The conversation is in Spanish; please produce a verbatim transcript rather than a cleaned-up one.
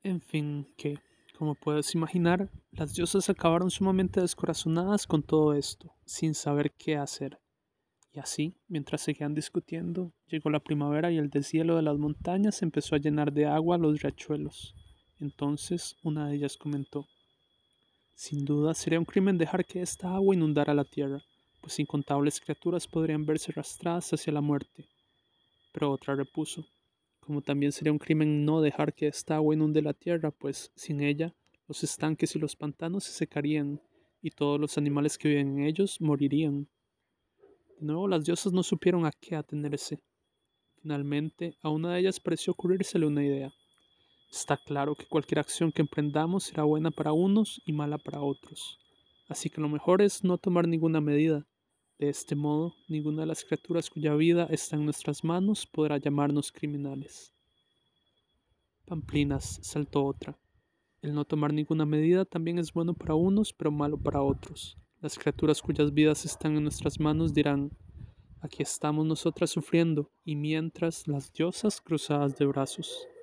En fin, que, como puedes imaginar, las diosas acabaron sumamente descorazonadas con todo esto, sin saber qué hacer. Y así, mientras seguían discutiendo, llegó la primavera y el deshielo de las montañas empezó a llenar de agua los riachuelos. Entonces una de ellas comentó: sin duda sería un crimen dejar que esta agua inundara la tierra, pues incontables criaturas podrían verse arrastradas hacia la muerte. Pero otra repuso: como también sería un crimen no dejar que esta agua inunde la tierra, pues sin ella los estanques y los pantanos se secarían, y todos los animales que viven en ellos morirían. De nuevo las diosas no supieron a qué atenerse. Finalmente, a una de ellas pareció ocurrírsele una idea. Está claro que cualquier acción que emprendamos será buena para unos y mala para otros. Así que lo mejor es no tomar ninguna medida. De este modo, ninguna de las criaturas cuya vida está en nuestras manos podrá llamarnos criminales. Pamplinas, saltó otra. El no tomar ninguna medida también es bueno para unos, pero malo para otros. Las criaturas cuyas vidas están en nuestras manos dirán: aquí estamos nosotras sufriendo, y mientras las diosas cruzadas de brazos.